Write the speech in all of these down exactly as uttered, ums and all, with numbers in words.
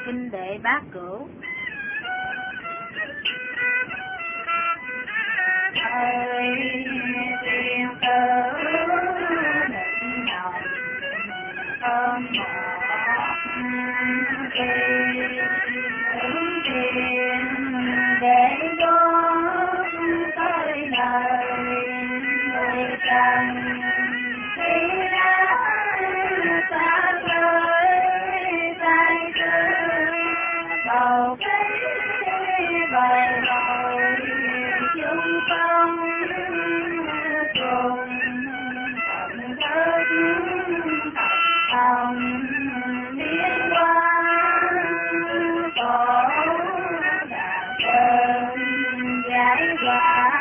Kinh Đệ Bát Cửu. Thời tiên tử định lòng ôm một kỳ ứng tiền để cho tới đời người trần khi đã xa rời tay tư bầu cây bầu bầu chung phong cùng tận thức hồng liên quan tổ đà sơn giải quả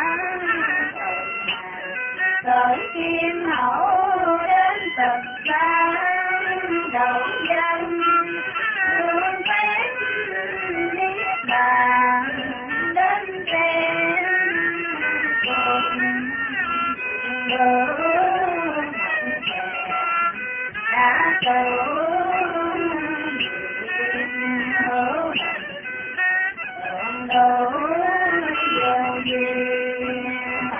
tới kim hậu đến tận xa đầu dân hương phép niết bàn đến trên cùng đường đã cầu hữu đủ điều gì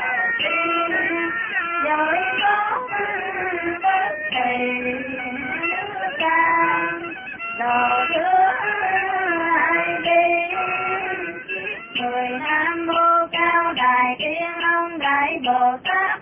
rồi có tất thầy ca đồ đưa ai đi mười nam mô cao đài tiên ông đại bồ tát